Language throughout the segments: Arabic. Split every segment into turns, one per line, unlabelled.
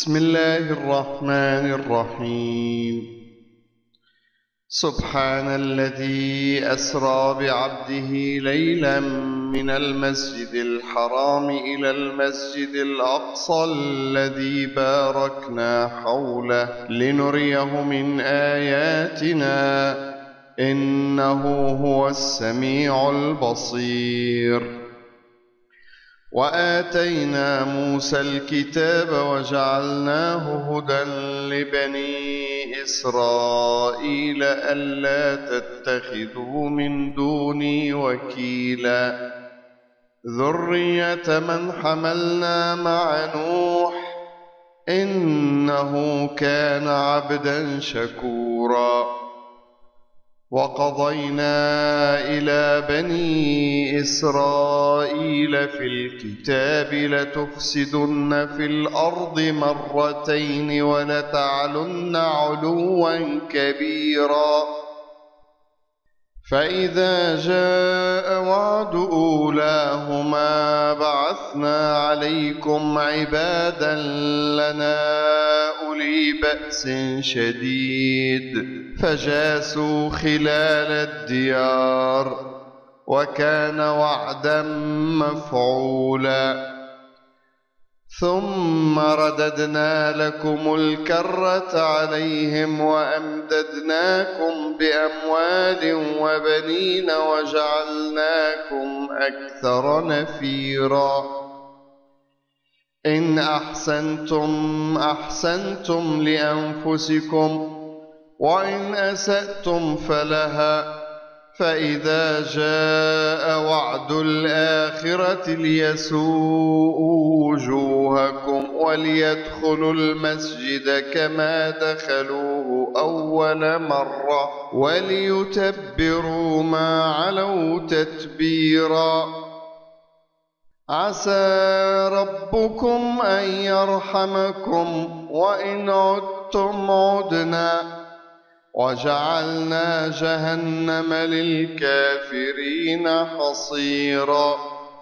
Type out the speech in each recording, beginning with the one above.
بسم الله الرحمن الرحيم. سبحان الذي أسرى بعبده ليلا من المسجد الحرام إلى المسجد الأقصى الذي باركنا حوله لنريه من آياتنا إنه هو السميع البصير. وآتينا موسى الكتاب وجعلناه هدى لبني إسرائيل ألا تتخذوا من دوني وكيلا ذرية من حملنا مع نوح إنه كان عبدا شكورا. وقضينا إلى بني إسرائيل في الكتاب لتفسدن في الأرض مرتين ولتعلن علوا كبيرا. فإذا جاء وعد أولاهما بعثنا عليكم عبادا لنا أولي بأس شديد فجاسوا خلال الديار وكان وعدا مفعولا. ثم رددنا لكم الكرة عليهم وأمددناكم بأموال وبنين وجعلناكم أكثر نفيرا. إن أحسنتم أحسنتم لأنفسكم وإن أسأتم فلها. فإذا جاء وعد الآخرة ليسوءوا وجوهكم وليدخلوا المسجد كما دخلوه أول مرة وليتبروا ما علوا تتبيرا. عسى ربكم أن يرحمكم وإن عدتم عدنا وجعلنا جهنم للكافرين حصيرا.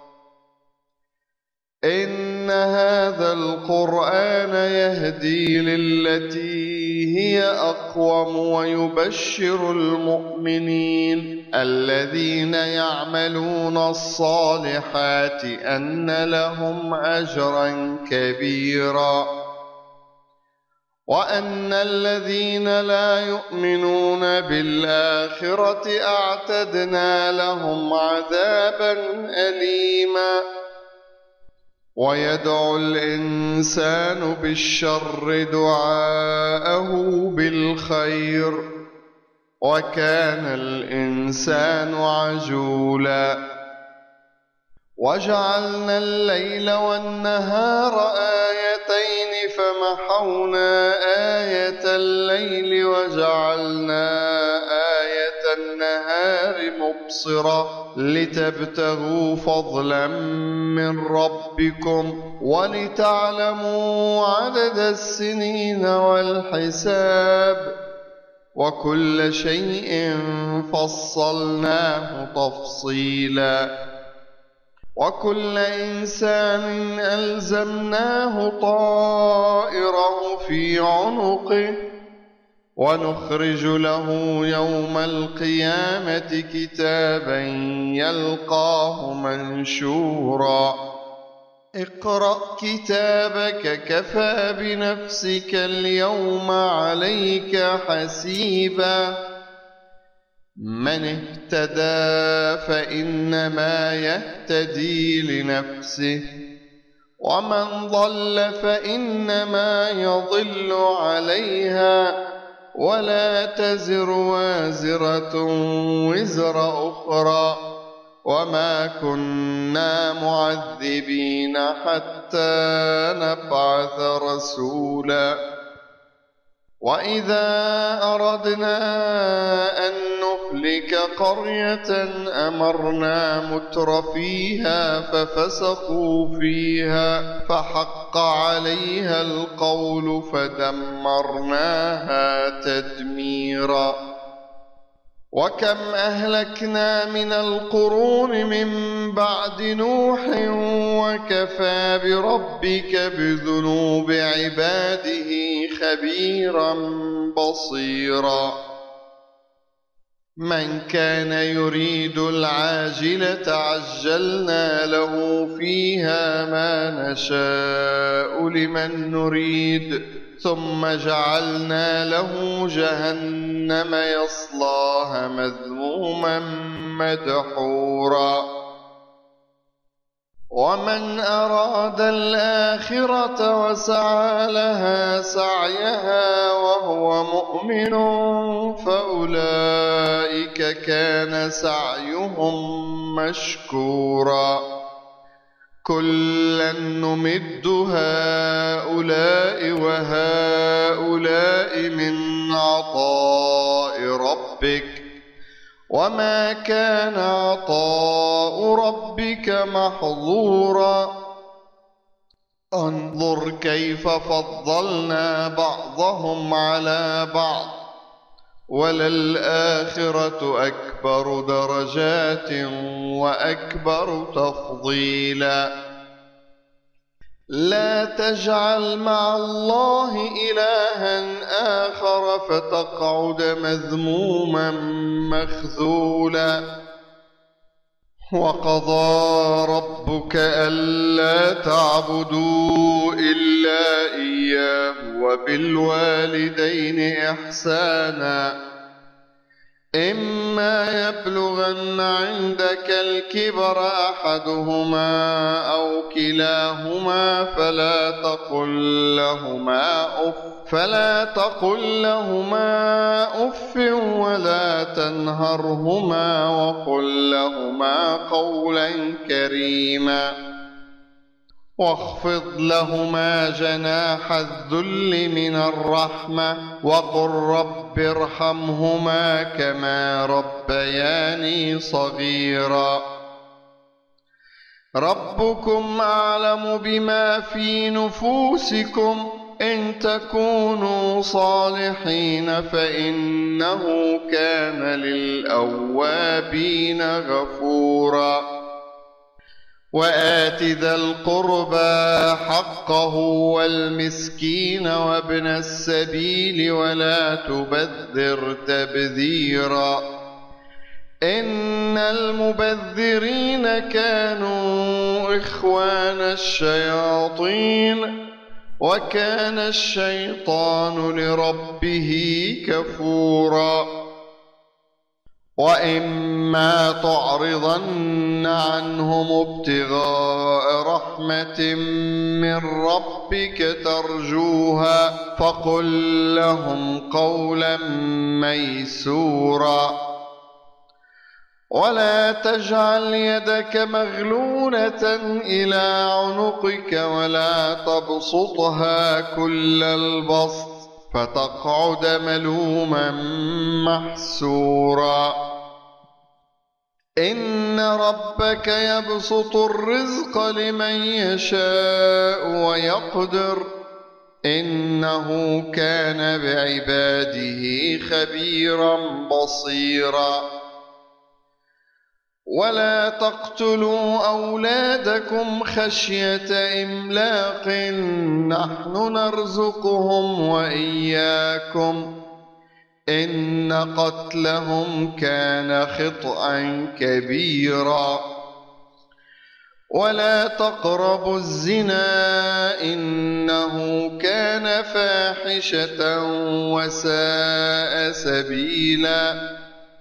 إن هذا القرآن يهدي للتي هي أقوم ويبشر المؤمنين الذين يعملون الصالحات أن لهم أجرا كبيرا وأن الذين لا يؤمنون بالآخرة أعتدنا لهم عذابا أليما. ويدعو الإنسان بالشر دعاءه بالخير وكان الإنسان عجولا. وجعلنا الليل والنهار آيتين فمحونا آية الليل وجعلنا آية النهار مبصرة لتبتغوا فضلا من ربكم ولتعلموا عدد السنين والحساب وكل شيء فصلناه تفصيلا. وكل إنسان ألزمناه طائره في عنقه ونخرج له يوم القيامة كتابا يلقاه منشورا. اقرأ كتابك كفى بنفسك اليوم عليك حسيبا. من اهتدى فإنما يهتدي لنفسه ومن ضل فإنما يضل عليها ولا تزر وازرة وزر أخرى وما كنا معذبين حتى نبعث رسولا. وإذا أردنا أن نهلك قرية أمرنا مترفيها ففسقوا فيها فحق عليها القول فدمرناها تدميرا. وكم أهلكنا من القرون من بعد نوح وكفى بربك بذنوب عباده خبيرا بصيرا من كان يريد العاجلة عجلنا له فيها ما نشاء لمن نريد ثم جعلنا له جهنم يصلاها مذموما مدحورا ومن أراد الآخرة وسعى لها سعيها وهو مؤمن فأولئك كان سعيهم مشكورا كلا نمد هؤلاء وهؤلاء من عطاء ربك وما كان عطاء ربك محظورا انظر كيف فضلنا بعضهم على بعض وللآخرة أكبر درجات وأكبر تفضيلا لا تجعل مع الله إلها آخر فتقعد مذموما مخذولا وقضى ربك ألا تعبدوا إلا إياه وبالوالدين إحسانا إما يبلغن عندك الكبر أحدهما أو كلاهما فلا تقل لهما أف ولا تنهرهما وقل لهما قولا كريما واخفض لهما جناح الذل من الرحمة وقل رب ارحمهما كما ربياني صغيرا ربكم أعلم بما في نفوسكم إن تكونوا صالحين فإنه كان للأوابين غفورا وآت ذا القربى حقه والمسكين وابن السبيل ولا تبذر تبذيرا إن المبذرين كانوا إخوان الشياطين وكان الشيطان لربه كفورا وإما تعرضن عنهم ابتغاء رحمة من ربك ترجوها فقل لهم قولا ميسورا ولا تجعل يدك مغلولة إلى عنقك ولا تبسطها كل البسط فتقعد ملوما محسورا إن ربك يبسط الرزق لمن يشاء ويقدر إنه كان بعباده خبيرا بصيرا ولا تقتلوا أولادكم خشية إملاق نحن نرزقهم وإياكم إن قتلهم كان خطأ كبيرا ولا تقربوا الزنا إنه كان فاحشة وساء سبيلا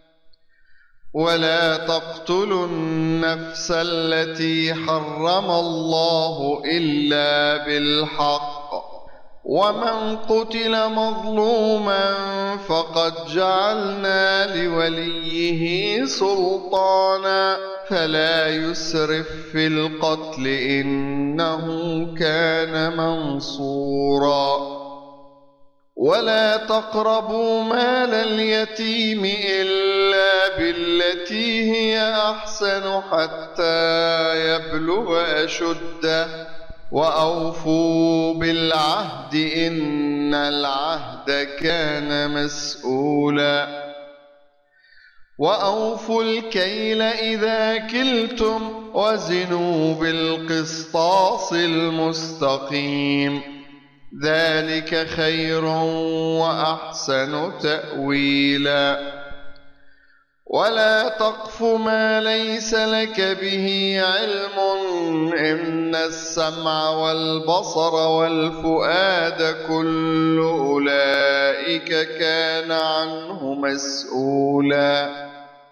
ولا تقتلوا النفس التي حرم الله إلا بالحق ومن قتل مظلوما فقد جعلنا لوليه سلطانا فلا يسرف في القتل إنه كان منصورا ولا تقربوا مال اليتيم إلا بالتي هي أحسن حتى يبلغ أشده وأوفوا بالعهد إن العهد كان مسؤولا وأوفوا الكيل إذا كلتم وزنوا بالقسطاس المستقيم ذلك خير وأحسن تأويلا ولا تقف ما ليس لك به علم إن السمع والبصر والفؤاد كل أولئك كان عنه مسؤولا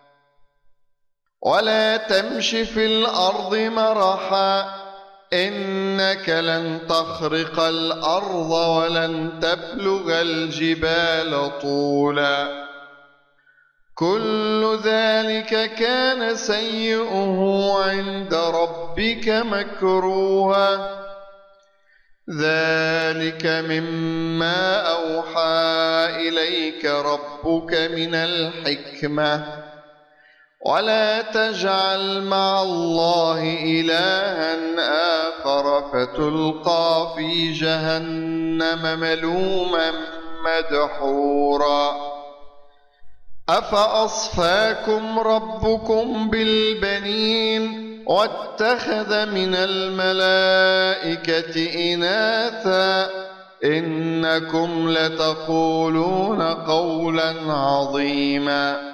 ولا تمش في الأرض مرحا إنك لن تخرق الأرض ولن تبلغ الجبال طولا كل ذلك كان سيئه عند ربك مكروها ذلك مما أوحى إليك ربك من الحكمة ولا تجعل مع الله إلها آخر فتلقى في جهنم ملوما مدحورا أفأصفاكم ربكم بالبنين واتخذ من الملائكة إناثا إنكم لتقولون قولا عظيما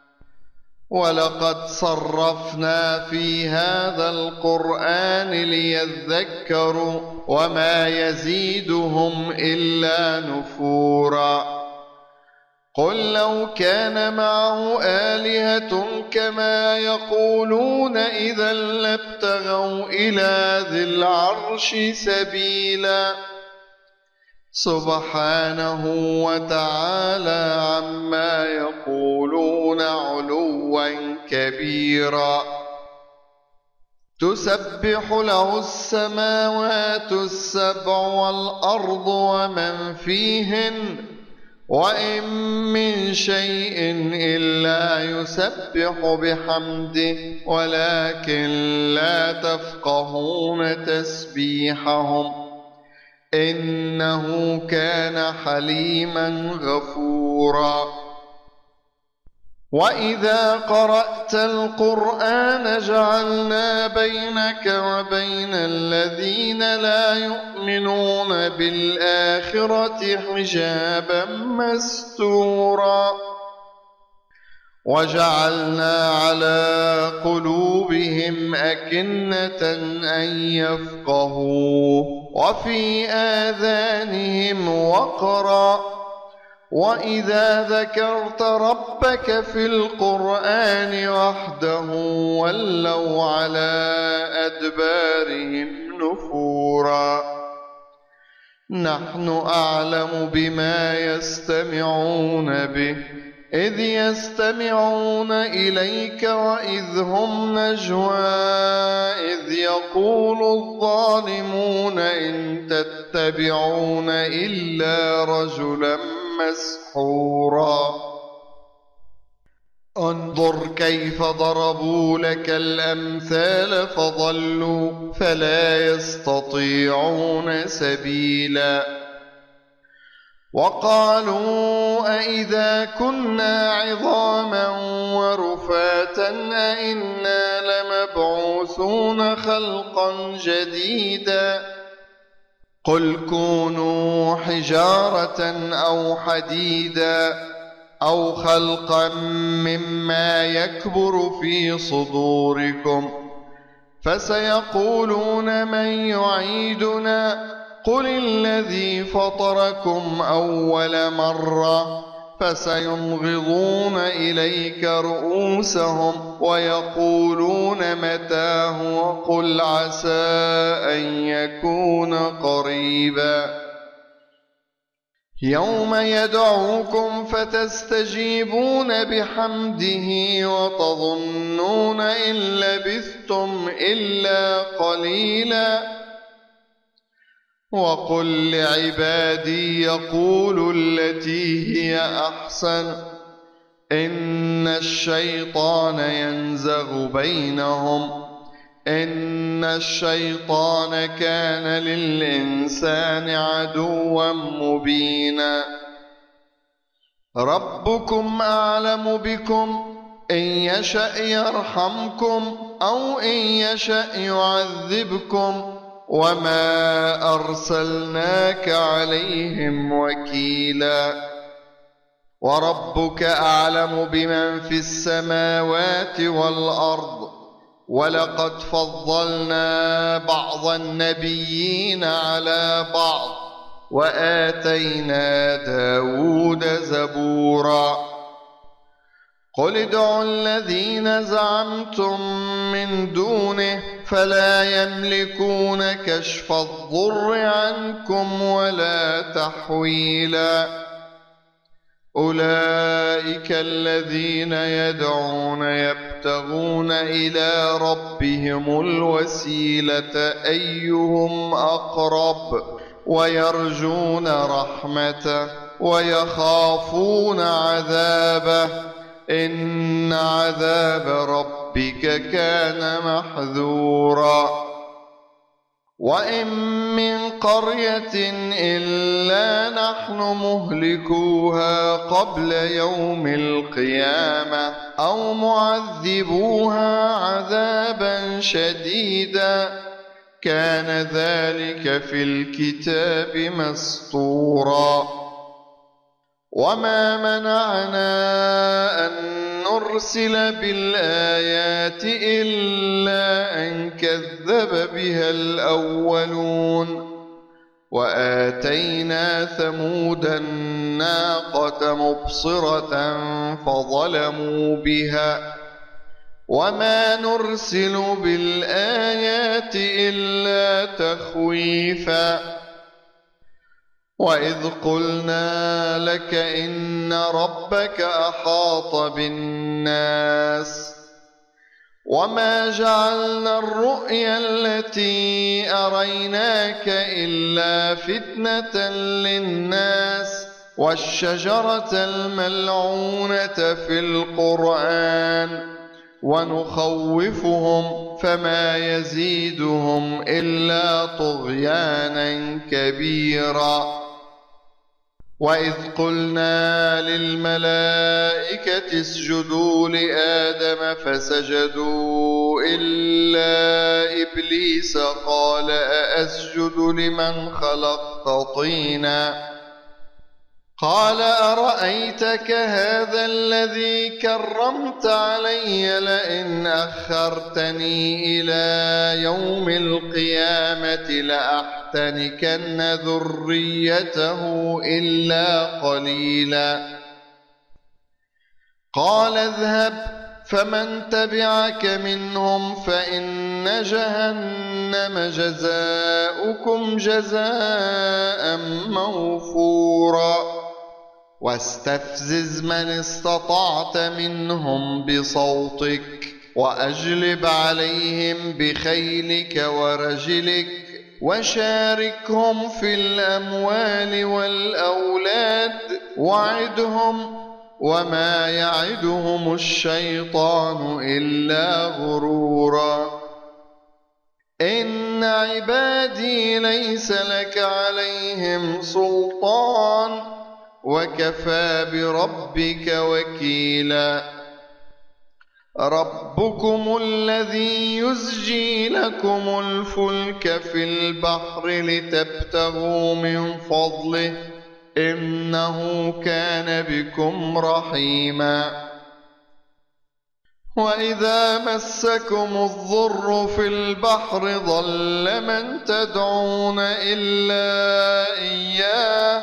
ولقد صرفنا في هذا القرآن ليذكروا وما يزيدهم إلا نفورا قل لو كان معه آلهة كما يقولون إذا لابتغوا إلى ذي العرش سبيلا سبحانه وتعالى عما يقولون علوا كبيرا تسبح له السماوات السبع والأرض ومن فيهن وإن من شيء إلا يسبح بحمده ولكن لا تفقهون تسبيحهم إنه كان حليما غفورا وإذا قرأت القرآن جعلنا بينك وبين الذين لا يؤمنون بالآخرة حجابا مستورا وجعلنا على قلوبهم أكنة أن يفقهوه وفي آذانهم وقرا وإذا ذكرت ربك في القرآن وحده ولوا على أدبارهم نفورا نحن أعلم بما يستمعون به إذ يستمعون إليك وإذ هم نجوى إذ يقول الظالمون إن تتبعون إلا رجلا مسحورا انظر كيف ضربوا لك الأمثال فضلوا فلا يستطيعون سبيلا وقالوا أئذا كنا عظاما ورفاتا أئنا لمبعوثون خلقا جديدا قل كونوا حجارة أو حديدا أو خلقا مما يكبر في صدوركم فسيقولون من يعيدنا قل الذي فطركم أول مرة فسينغضون إليك رؤوسهم ويقولون متى هو قل عسى أن يكون قريبا يوم يدعوكم فتستجيبون بحمده وتظنون إن لبثتم إلا قليلا وقل لعبادي يقولوا التي هي أحسن إن الشيطان ينزغ بينهم إن الشيطان كان للإنسان عدوا مبينا ربكم أعلم بكم إن يشأ يرحمكم أو إن يشأ يعذبكم وما أرسلناك عليهم وكيلا وربك أعلم بمن في السماوات والأرض ولقد فضلنا بعض النبيين على بعض وآتينا داود زبورا قل ادعوا الذين زعمتم من دونه فلا يملكون كشف الضر عنكم ولا تحويلا أولئك الذين يدعون يبتغون إلى ربهم الوسيلة أيهم أقرب ويرجون رحمته ويخافون عذابه إن عذاب ربك كان محذورا وإن من قرية إلا نحن مهلكوها قبل يوم القيامة أو معذبوها عذابا شديدا كان ذلك في الكتاب مسطورا وما منعنا أن نرسل بالآيات إلا أن كذب بها الأولون وآتينا ثمود الناقة مبصرة فظلموا بها وما نرسل بالآيات إلا تخويفا وإذ قلنا لك إن ربك أحاط بالناس وما جعلنا الرؤيا التي أريناك إلا فتنة للناس والشجرة الملعونة في القرآن ونخوفهم فما يزيدهم إلا طغيانا كبيرا وإذ قلنا للملائكة اسجدوا لآدم فسجدوا إلا إبليس قال أأسجد لمن خلقت طينا قال أرأيتك هذا الذي كرمت علي لئن أخرتني إلى يوم القيامة لأحتنكن ذريته إلا قليلا قال اذهب فمن تبعك منهم فإن جهنم جزاؤكم جزاء موفورا واستفزز من استطعت منهم بصوتك وأجلب عليهم بخيلك ورجلك وشاركهم في الأموال والأولاد وعدهم وما يعدهم الشيطان إلا غرورا إن عبادي ليس لك عليهم سلطان وكفى بربك وكيلا ربكم الذي يزجي لكم الفلك في البحر لتبتغوا من فضله إنه كان بكم رحيما وإذا مسكم الضر في البحر ضل من تدعون إلا إياه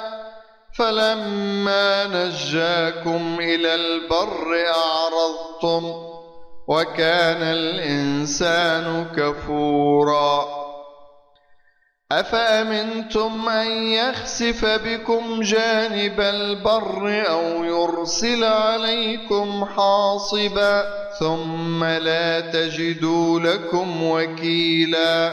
فلما نجاكم إلى البر أعرضتم وكان الإنسان كفورا أفأمنتم أن يخسف بكم جانب البر أو يرسل عليكم حاصبا ثم لا تجدوا لكم وكيلا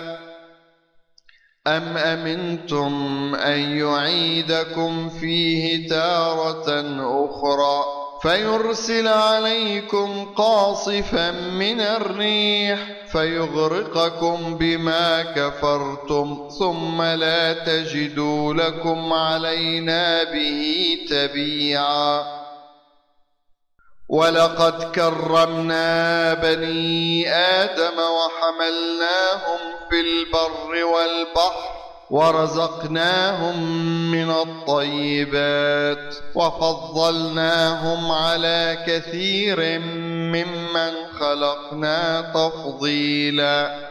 أم أمنتم أن يعيدكم فيه تارة أخرى فيرسل عليكم قاصفا من الريح فيغرقكم بما كفرتم ثم لا تجدوا لكم علينا به تبيعا ولقد كرمنا بني آدم وحملناهم في البر والبحر ورزقناهم من الطيبات وفضلناهم على كثير ممن خلقنا تفضيلا.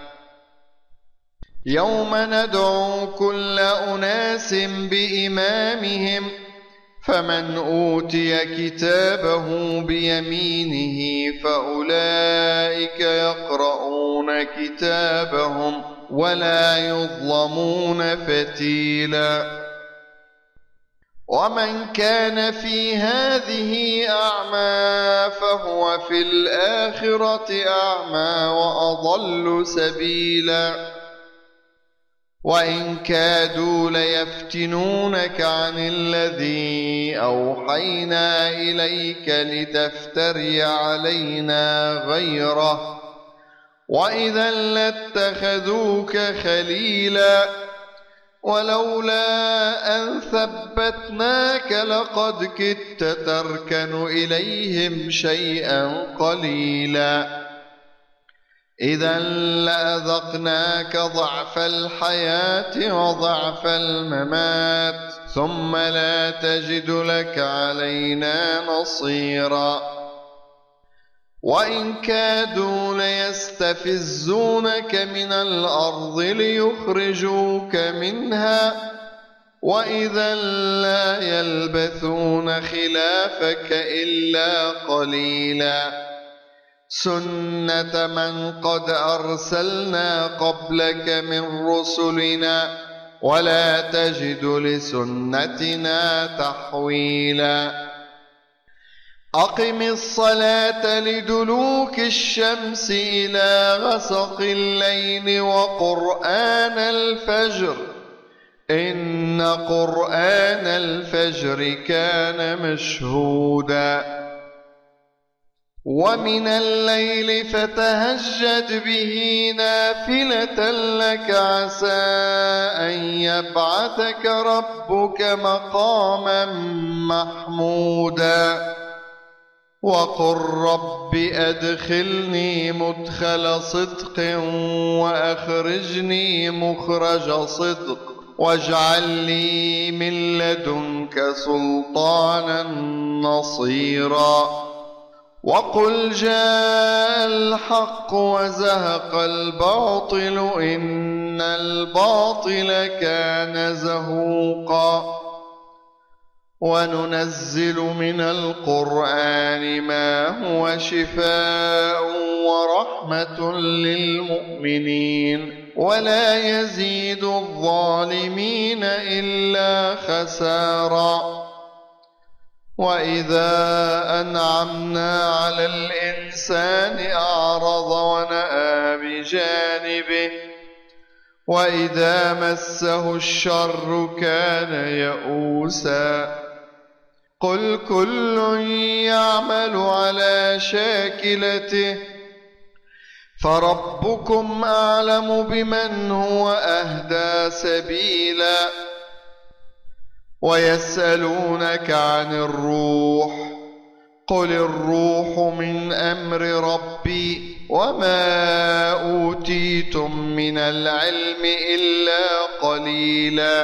يوم ندعو كل أناس بإمامهم فمن أوتي كتابه بيمينه فأولئك يقرؤون كتابهم ولا يظلمون فتيلا. ومن كان في هذه أعمى فهو في الآخرة أعمى وأضل سبيلا. وإن كادوا ليفتنونك عن الذي أوحينا إليك لتفتري علينا غيره وإذا لاتخذوك خليلا ولولا أن ثبتناك لقد كدت تركن إليهم شيئا قليلا. إذا لأذقناك ضعف الحياة وضعف الممات ثم لا تجد لك علينا نصيرا. وإن كادوا ليستفزونك من الأرض ليخرجوك منها وإذا لا يلبثون خلافك إلا قليلا. سنة من قد أرسلنا قبلك من رسلنا ولا تجد لسنتنا تحويلا. أقم الصلاة لدلوك الشمس إلى غسق الليل وقرآن الفجر إن قرآن الفجر كان مشهودا. ومن الليل فتهجد به نافلة لك عسى أن يبعثك ربك مقاما محمودا. وقل رب أدخلني مدخل صدق وأخرجني مخرج صدق واجعل لي من لدنك سلطانا نصيرا. وقل جاء الحق وزهق الباطل إن الباطل كان زهوقا. وننزل من القرآن ما هو شفاء ورحمة للمؤمنين ولا يزيد الظالمين إلا خسارا. وإذا أنعمنا على الإنسان أعرض ونأى بجانبه وإذا مسه الشر كان يئوسا. قل كل يعمل على شاكلته فربكم أعلم بمن هو أهدى سبيلا. ويسألونك عن الروح قل الروح من أمر ربي وما أوتيتم من العلم إلا قليلا.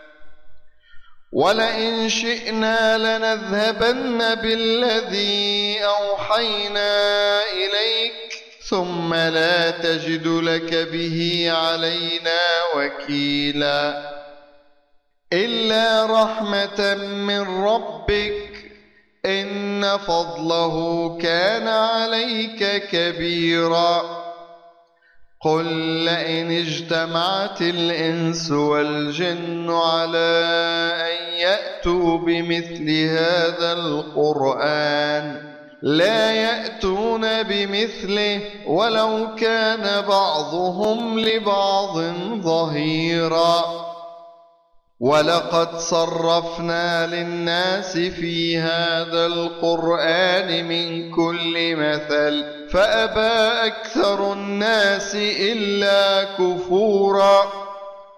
ولئن شئنا لنذهبن بالذي أوحينا إليك ثم لا تجد لك به علينا وكيلا. إلا رحمة من ربك إن فضله كان عليك كبيرا. قل لئن اجتمعت الإنس والجن على أن يأتوا بمثل هذا القرآن لا يأتون بمثله ولو كان بعضهم لبعض ظهيرا. ولقد صرفنا للناس في هذا القرآن من كل مثل فأبى أكثر الناس إلا كفورا.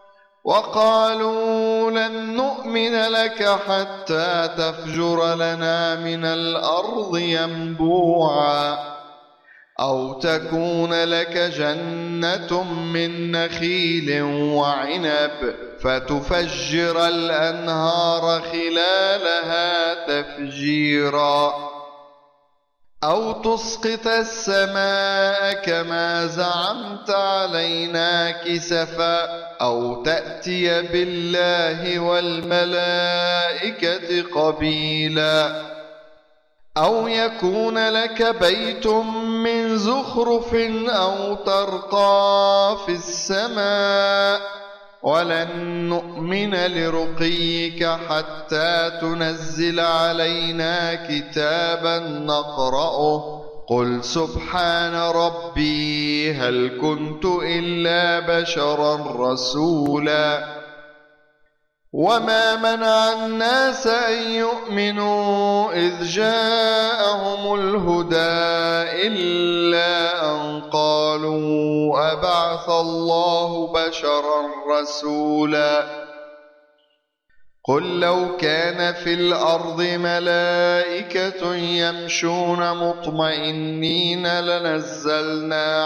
وقالوا لن نؤمن لك حتى تفجر لنا من الأرض ينبوعا أو تكون لك جنة من نخيل وعنب فتفجر الأنهار خلالها تفجيرا أو تسقط السماء كما زعمت علينا كسفا أو تأتي بالله والملائكة قبيلا أو يكون لك بيت من زخرف أو ترقى في السماء ولن نؤمن لرقيك حتى تنزل علينا كتابا نقرأه قل سبحان ربي هل كنت إلا بشرا رسولا وما منع الناس أن يؤمنوا إذ جاءهم الهدى إلا أن قالوا أبعث الله بشرا رسولا قل لو كان في الأرض ملائكة يمشون مطمئنين لنزلنا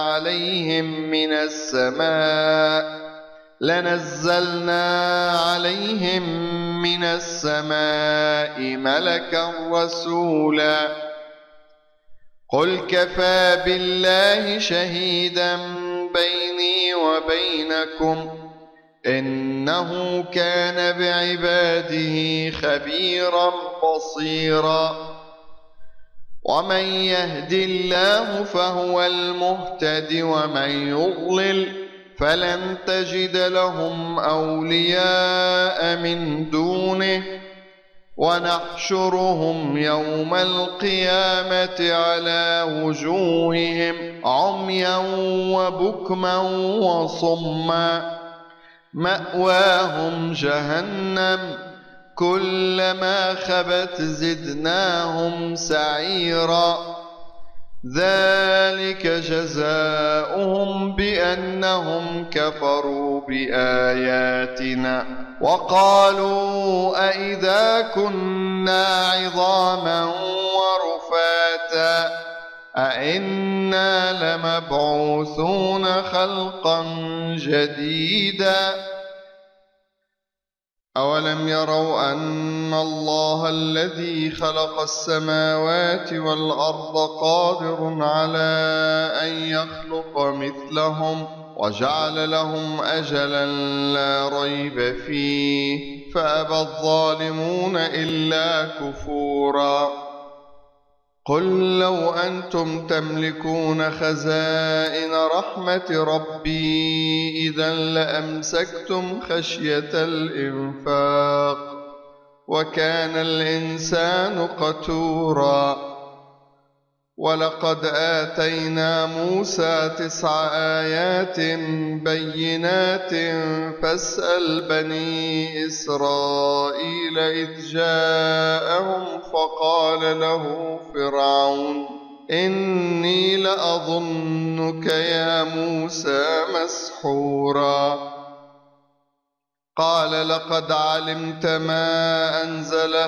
عليهم من السماء ملكا رسولا قل كفى بالله شهيدا بيني وبينكم إنه كان بعباده خبيرا بصيرا ومن يهد الله فهو المهتد ومن يضلل فلن تجد لهم أولياء من دونه ونحشرهم يوم القيامة على وجوههم عميا وبكما وصما مأواهم جهنم كلما خبت زدناهم سعيرا ذلك جزاؤهم بأنهم كفروا بآياتنا وقالوا أئذا كنا عظاما ورفاتا أئنا لمبعوثون خلقا جديدا أولم يروا أن الله الذي خلق السماوات والأرض قادر على أن يخلق مثلهم وجعل لهم أجلا لا ريب فيه فأبى الظالمون إلا كفورا قل لو أنتم تملكون خزائن رحمة ربي إذا لأمسكتم خشية الإنفاق وكان الإنسان قتورا ولقد آتينا موسى 9 آيات بينات فاسأل بني إسرائيل إذ جاءهم فقال له فرعون إني لأظنك يا موسى مسحورا قال لقد علمت ما أنزل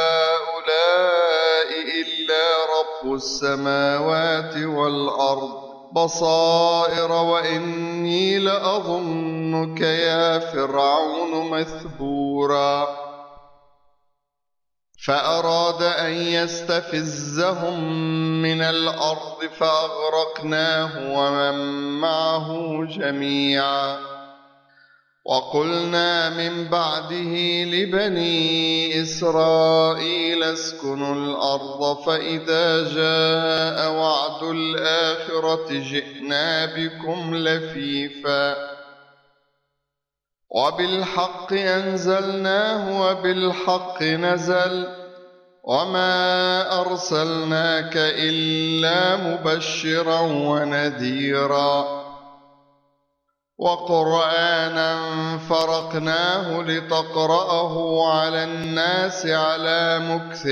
هؤلاء إلا رب السماوات والأرض بصائر وإني لأظنك يا فرعون مثبورا فأراد أن يستفزهم من الأرض فأغرقناه ومن معه جميعا وقلنا من بعده لبني إسرائيل اسكنوا الأرض فإذا جاء وعد الآخرة جئنا بكم لفيفا وبالحق أنزلناه وبالحق نزل وما أرسلناك إلا مبشرا ونذيرا وقرآنا فرقناه لتقرأه على الناس على مكث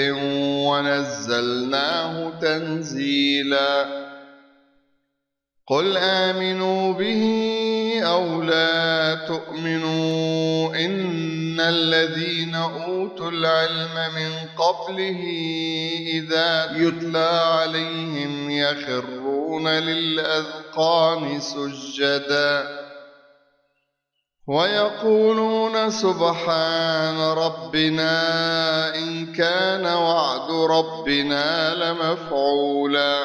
ونزلناه تنزيلا قل آمنوا به أو لا تؤمنوا إن الذين أوتوا العلم من قبله إذا يتلى عليهم يخرون للأذقان سجدا ويقولون سبحان ربنا إن كان وعد ربنا لمفعولا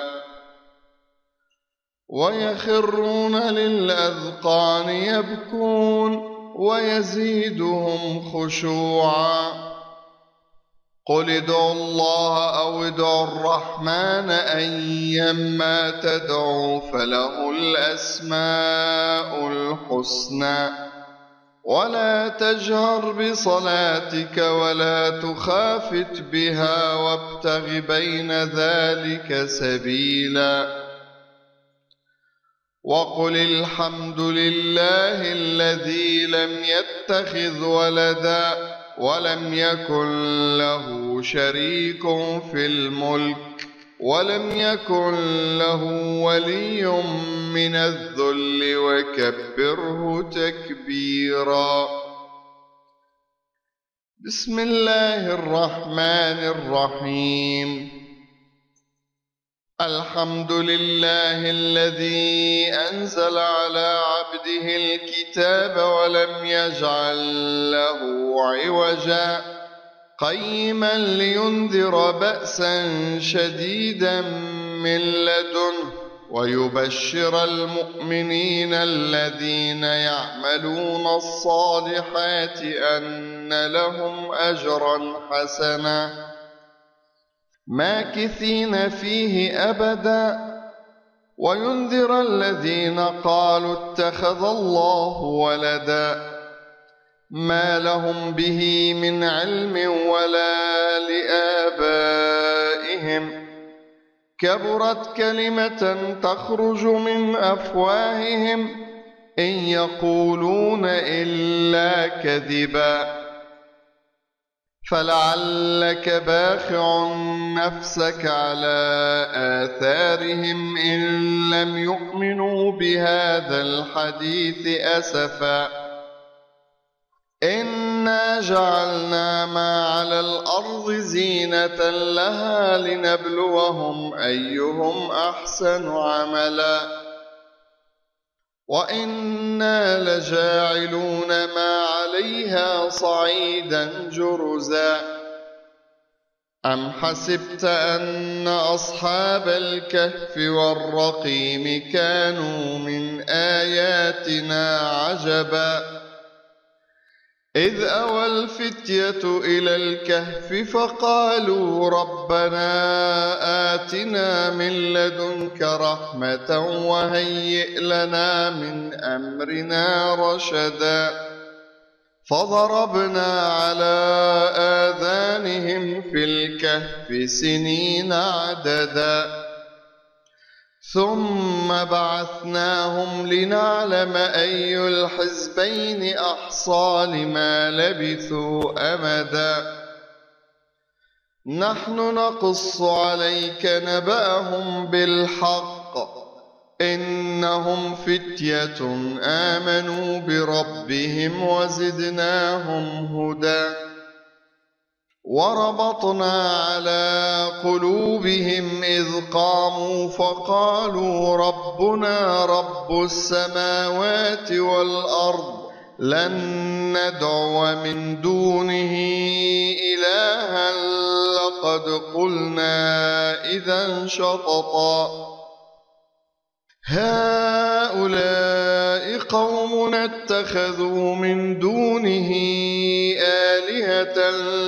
ويخرون للأذقان يبكون ويزيدهم خشوعا قل ادعوا الله أو ادعوا الرحمن أيما تدعوا فله الأسماء الحسنى ولا تجهر بصلاتك ولا تخافت بها وابتغ بين ذلك سبيلا وقل الحمد لله الذي لم يتخذ ولدا ولم يكن له شريك في الملك ولم يكن له ولي من الذل وكبره تكبيرا بسم الله الرحمن الرحيم الحمد لله الذي أنزل على عبده الكتاب ولم يجعل له عوجا قيما لينذر بأسا شديدا من لدنه ويبشر المؤمنين الذين يعملون الصالحات أن لهم أجرا حسنا ماكثين فيه أبدا وينذر الذين قالوا اتخذ الله ولدا ما لهم به من علم ولا لآبائهم كبرت كلمة تخرج من أفواههم إن يقولون إلا كذبا فلعلك باخع نفسك على آثارهم إن لم يؤمنوا بهذا الحديث أسفا إنا جعلنا ما على الأرض زينة لها لنبلوهم أيهم أحسن عملا وإنا لجاعلون ما عليها صعيدا جرزا أم حسبت أن أصحاب الكهف والرقيم كانوا من آياتنا عجبا إذ أوى الفتية إلى الكهف فقالوا ربنا آتنا من لدنك رحمة وهيئ لنا من أمرنا رشدا فضربنا على آذانهم في الكهف سنين عددا ثم بعثناهم لنعلم أي الحزبين أحصى لما لبثوا أمدا نحن نقص عليك نبأهم بالحق إنهم فتية آمنوا بربهم وزدناهم هدى وربطنا على قلوبهم إذ قاموا فقالوا ربنا رب السماوات والأرض لن ندعو من دونه إلها لقد قلنا إذا شططا هؤلاء قوم اتخذوا من دونه آلهة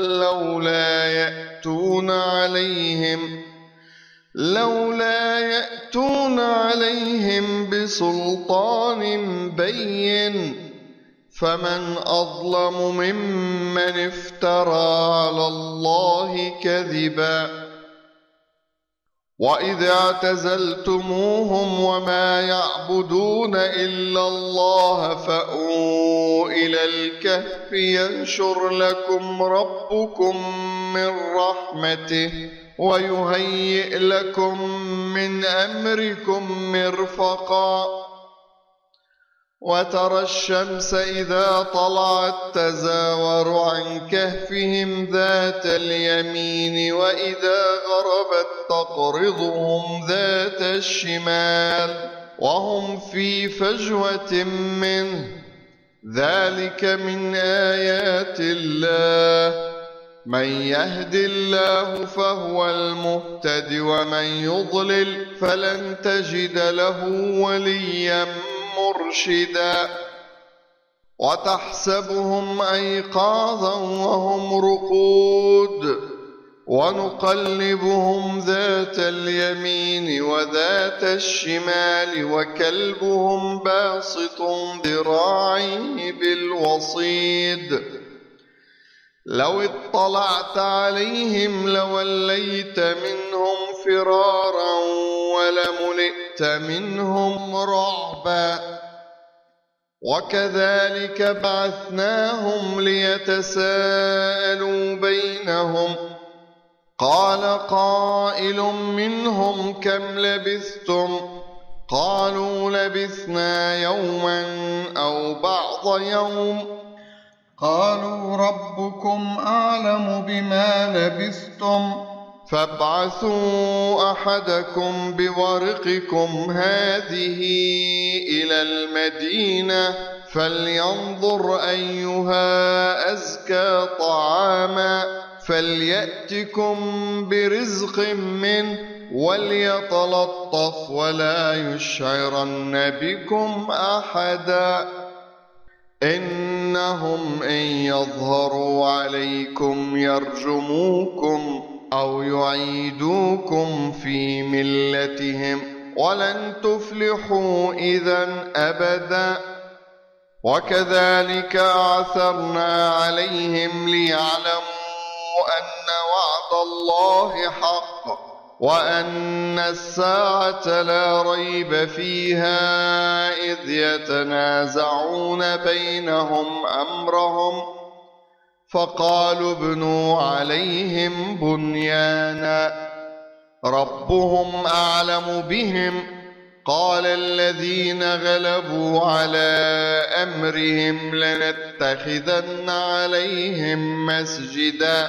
لولا يأتون عليهم بسلطان بين فمن أظلم ممن افترى على الله كذبا وإذ اعتزلتموهم وما يعبدون إلا الله فأووا إلى الكهف ينشر لكم ربكم من رحمته ويهيئ لكم من أمركم مرفقا وترى الشمس إذا طلعت تزاور عن كهفهم ذات اليمين وإذا غربت تقرضهم ذات الشمال وهم في فجوة منه. ذلك من آيات الله. من يهد الله فهو المهتد ومن يضلل فلن تجد له وليا مرشدا. وتحسبهم أيقاظا وهم رقود ونقلبهم ذات اليمين وذات الشمال وكلبهم باسط ذراعيه بالوصيد. لو اطلعت عليهم لوليت منهم فرارا ولملئت منهم رعبا. وكذلك بعثناهم ليتساءلوا بينهم قال قائل منهم كم لبثتم قالوا لبثنا يوما أو بعض يوم قالوا ربكم أعلم بما لبثتم فابعثوا أحدكم بورقكم هذه إلى المدينة فلينظر أيها أزكى طعاما فليأتكم برزق منه وليتلطف ولا يشعرن بكم أحدا. إنهم إن يظهروا عليكم يرجموكم أو يعيدوكم في ملتهم ولن تفلحوا إذا أبدا. وكذلك أعثرنا عليهم ليعلموا أن وعد الله حق وأن الساعة لا ريب فيها إذ يتنازعون بينهم أمرهم فقالوا ابنوا عليهم بنيانا ربهم أعلم بهم. قال الذين غلبوا على أمرهم لنتخذن عليهم مسجدا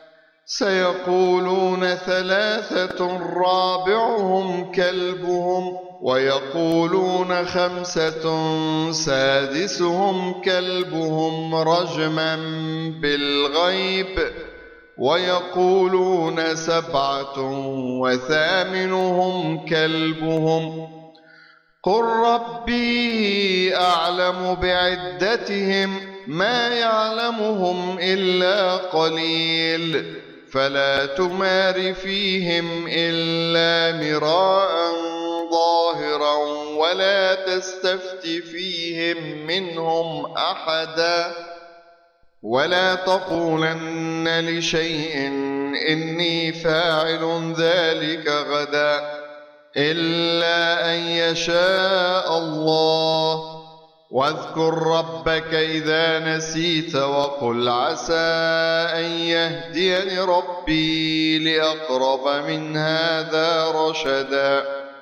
سيقولون ثلاثة رابعهم كلبهم ويقولون خمسة سادسهم كلبهم رجما بالغيب ويقولون سبعة وثامنهم كلبهم قل ربي أعلم بعدتهم ما يعلمهم إلا قليل فلا تمار فيهم إلا مراء ظاهرا ولا تستفت فيهم منهم أحدا. ولا تقولن لشيء إني فاعل ذلك غدا إلا أن يشاء الله. واذكر ربك إذا نسيت وقل عسى أن يهديني ربي لأقرب من هذا رشدا.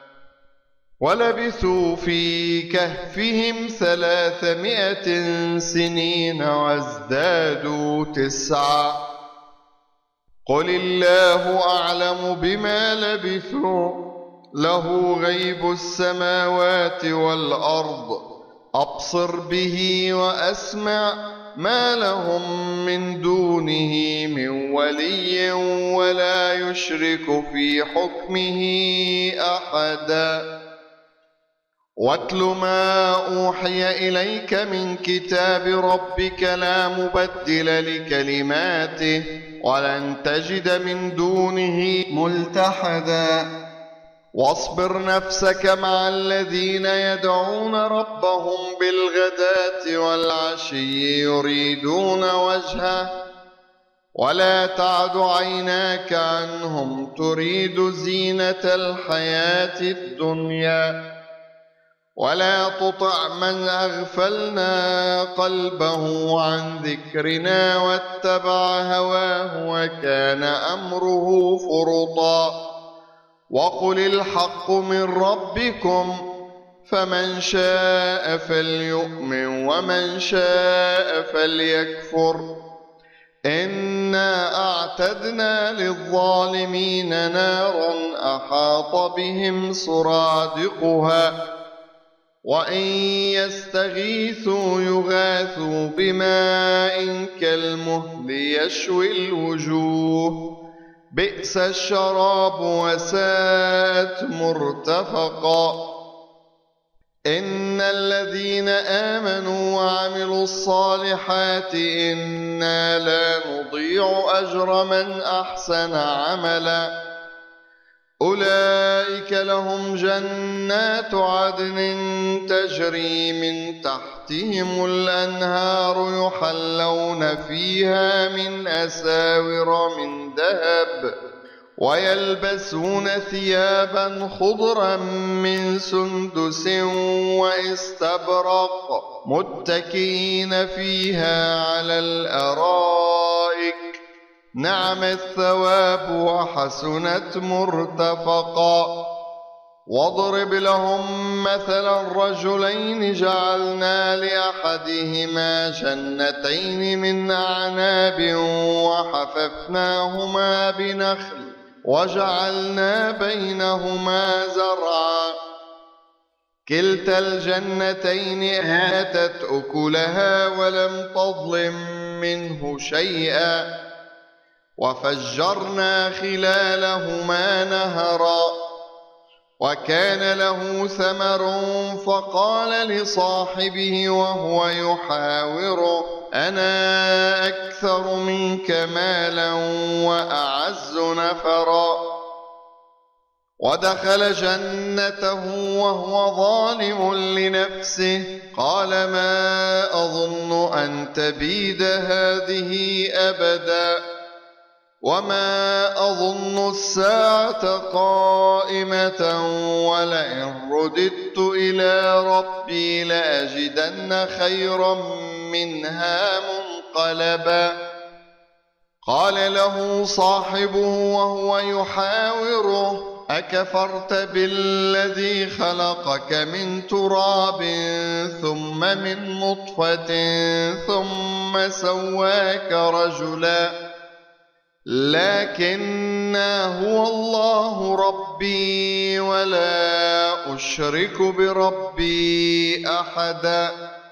ولبثوا في كهفهم 300 سنين وازدادوا 9 قل الله أعلم بما لبثوا له غيب السماوات والأرض أبصر به وأسمع ما لهم من دونه من ولي ولا يشرك في حكمه أحدا. واتل ما أوحي إليك من كتاب ربك لا مبدل لكلماته ولن تجد من دونه ملتحدا. واصبر نفسك مع الذين يدعون ربهم بالغداة والعشي يريدون وجهه ولا تعد عيناك عنهم تريد زينة الحياة الدنيا ولا تطع من أغفلنا قلبه عن ذكرنا واتبع هواه وكان أمره فرطا. وقل الحق من ربكم فمن شاء فليؤمن ومن شاء فليكفر. إنا أعتدنا للظالمين نارا أحاط بهم سرادقها وإن يستغيثوا يغاثوا بماء كالمهل يشوي الوجوه بئس الشراب وساءت مرتفقا. إن الذين آمنوا وعملوا الصالحات إنا لا نضيع أجر من أحسن عملا. أولئك لهم جنات عدن تجري من تحتهم الأنهار يحلون فيها من أساور من ذهب ويلبسون ثيابا خضرا من سندس واستبرق متكئين فيها على الأرائك نعم الثواب وحسنت مرتفقا. واضرب لهم مثلا رجلين جعلنا لأحدهما جنتين من أعناب وحففناهما بنخل وجعلنا بينهما زرعا كلتا الجنتين آتت أكلها ولم تظلم منه شيئا وفجرنا خلالهما نهرا. وكان له ثمر فقال لصاحبه وهو يحاوره أنا أكثر منك مالا وأعز نفرا. ودخل جنته وهو ظالم لنفسه قال ما أظن أن تبيد هذه أبدا وما أظن الساعة قائمة ولئن رددت إلى ربي لأجدن خيرا منها منقلبا. قال له صاحبه وهو يحاوره أكفرت بالذي خلقك من تراب ثم من نطفة ثم سواك رجلا لكن هو الله ربي ولا أشرك بربي أحدا.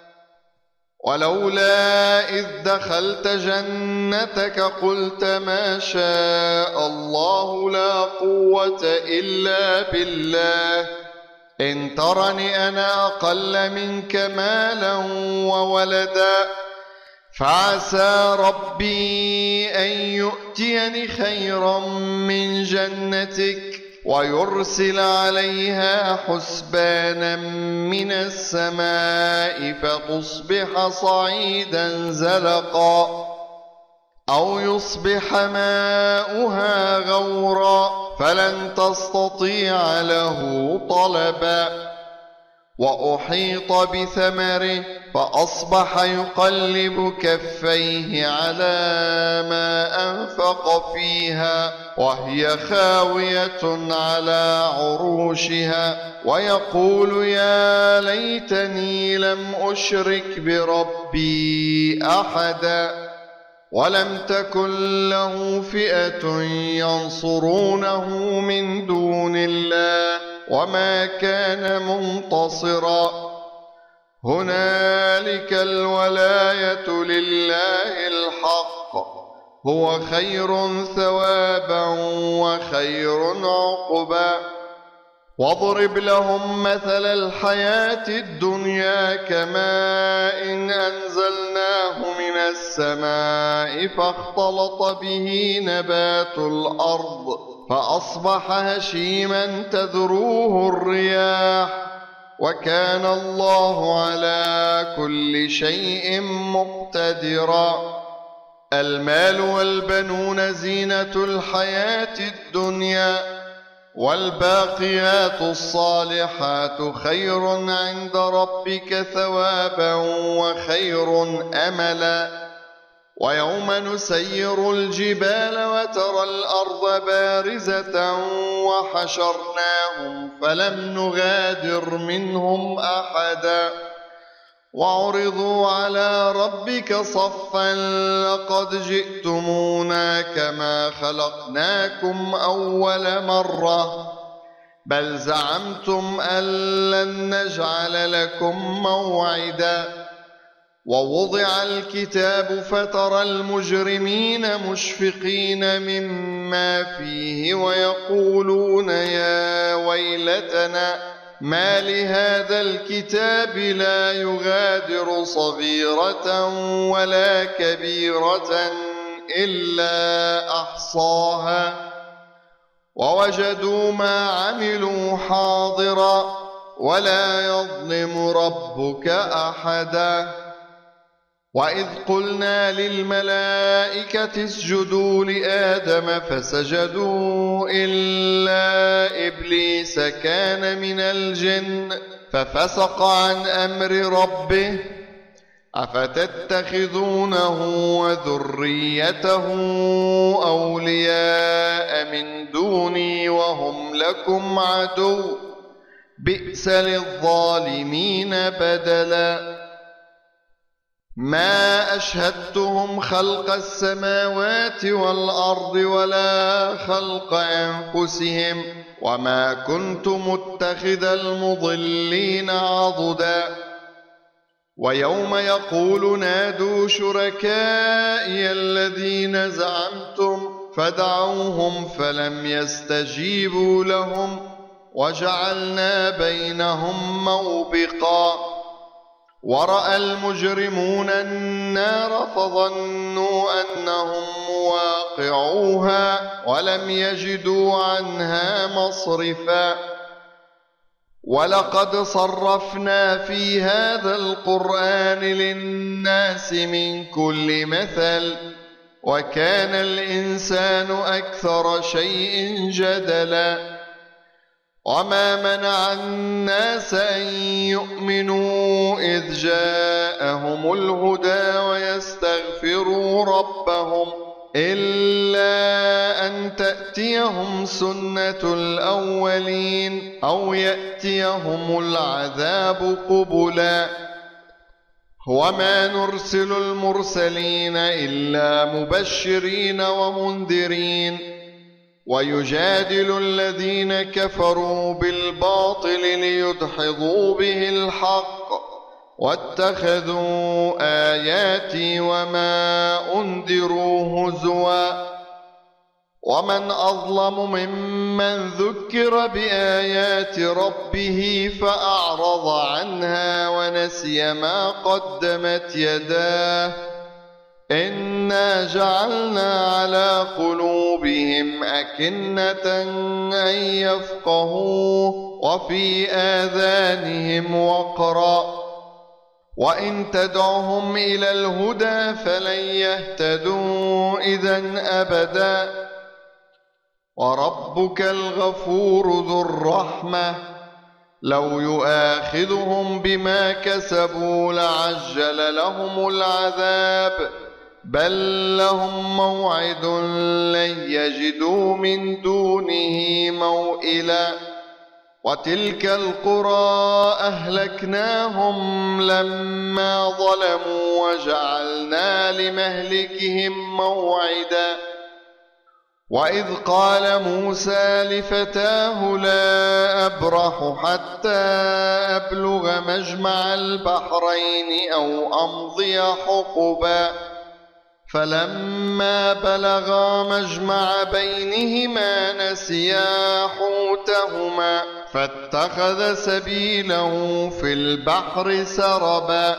ولولا إذ دخلت جنتك قلت ما شاء الله لا قوة إلا بالله إن ترني أنا أقل منك مالا وولدا فعسى ربي أن يؤتيني خيرا من جنتك ويرسل عليها حسبانا من السماء فتصبح صعيدا زلقا أو يصبح ماؤها غورا فلن تستطيع له طلبا. وأحيط بثمره فأصبح يقلب كفيه على ما أنفق فيها وهي خاوية على عروشها ويقول يا ليتني لم أشرك بربي أحدا. ولم تكن له فئة ينصرونه من دون الله وما كان منتصرا. هنالك الولاية لله الحق هو خير ثوابا وخير عقبا. واضرب لهم مثل الحياة الدنيا كماء أنزلناه من السماء فاختلط به نبات الأرض فأصبح هشيما تذروه الرياح وكان الله على كل شيء مقتدرا. المال والبنون زينة الحياة الدنيا والباقيات الصالحات خير عند ربك ثوابا وخير أملا. ويوم نسير الجبال وترى الأرض بارزة وحشرناهم فلم نغادر منهم أحدا وعرضوا على ربك صفا لقد جئتمونا كما خلقناكم أول مرة بل زعمتم أن لن نجعل لكم موعدا ووضع الكتاب فترى المجرمين مشفقين مما فيه ويقولون يا ويلتنا ما لهذا الكتاب لا يغادر صغيرة ولا كبيرة إلا أحصاها ووجدوا ما عملوا حاضرا ولا يظلم ربك أحدا وإذ قلنا للملائكة اسجدوا لآدم فسجدوا إلا إبليس كان من الجن ففسق عن أمر ربه أفتتخذونه وذريته أولياء من دوني وهم لكم عدو بئس للظالمين بدلا ما أشهدتهم خلق السماوات والأرض ولا خلق أنفسهم وما كنت متخذ المضلين عضدا ويوم يقول نادوا شركائي الذين زعمتم فدعوهم فلم يستجيبوا لهم وجعلنا بينهم موبقا ورأى المجرمون النار فظنوا أنهم مواقعوها ولم يجدوا عنها مصرفا ولقد صرفنا في هذا القرآن للناس من كل مثل وكان الإنسان أكثر شيء جدلا وما منع الناس أن يؤمنوا إذ جاءهم الهدى ويستغفروا ربهم إلا أن تأتيهم سنة الأولين أو يأتيهم العذاب قبلا وما نرسل المرسلين إلا مبشرين ومنذرين ويجادل الذين كفروا بالباطل ليدحضوا به الحق واتخذوا آياتي وما أنذروا هزوا ومن أظلم ممن ذكر بآيات ربه فأعرض عنها ونسي ما قدمت يداه إنا جعلنا على قلوبهم أكنة أن يفقهوه وفي آذانهم وقرا وإن تدعهم إلى الهدى فلن يهتدوا إذن أبدا وربك الغفور ذو الرحمة لو يؤاخذهم بما كسبوا لعجل لهم العذاب بل لهم موعد لن يجدوا من دونه موئلا وتلك القرى أهلكناهم لما ظلموا وجعلنا لمهلكهم موعدا وإذ قال موسى لفتاه لا أبرح حتى أبلغ مجمع البحرين أو أمضي حقبا فلما بلغا مجمع بينهما نسيا حوتهما فاتخذ سبيله في البحر سربا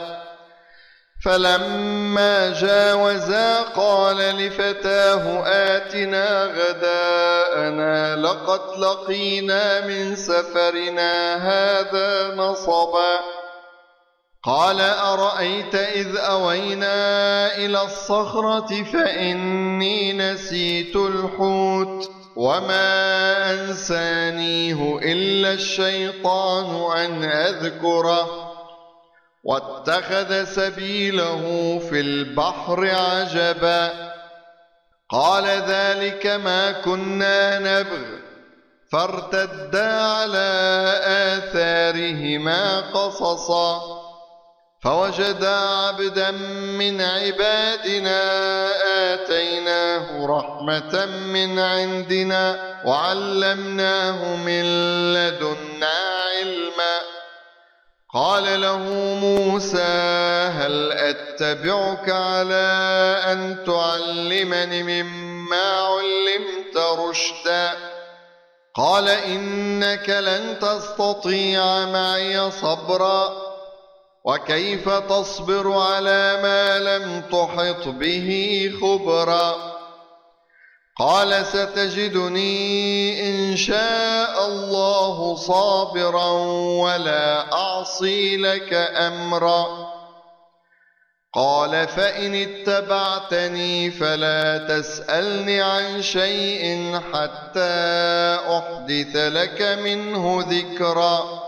فلما جاوزا قال لفتاه آتنا غداءنا لقد لقينا من سفرنا هذا نصبا قال أرأيت إذ أوينا إلى الصخرة فإني نسيت الحوت وما أنسانيه إلا الشيطان أن أذكره واتخذ سبيله في البحر عجبا. قال ذلك ما كنا نبغ فارتدا على آثارهما قصصا. فوجدا عبدا من عبادنا آتيناه رحمة من عندنا وعلمناه من لدنا علما. قال له موسى هل أتبعك على أن تعلمني مما علمت رشدا؟ قال إنك لن تستطيع معي صبرا وكيف تصبر على ما لم تحط به خبرا. قال ستجدني إن شاء الله صابرا ولا أعصي لك أمرا. قال فإن اتبعتني فلا تسألني عن شيء حتى أحدث لك منه ذكرا.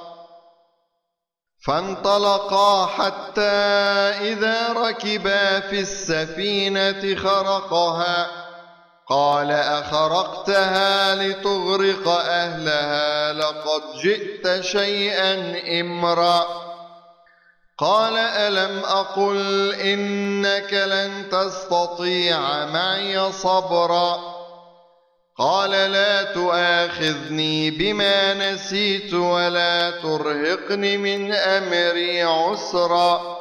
فانطلقا حتى إذا ركبا في السفينة خرقها. قال أخرقتها لتغرق أهلها لقد جئت شيئا إمرا. قال ألم أقل إنك لن تستطيع معي صبرا. قال لا تؤاخذني بما نسيت ولا ترهقني من أمري عسرا.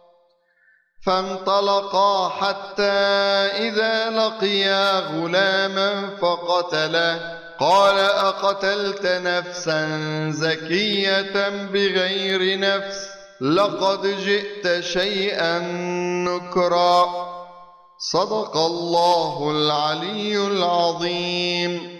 فانطلقا حتى إذا لقيا غلاما فقتله. قال أقتلت نفسا زكية بغير نفس لقد جئت شيئا نكرا. صدق الله العلي العظيم.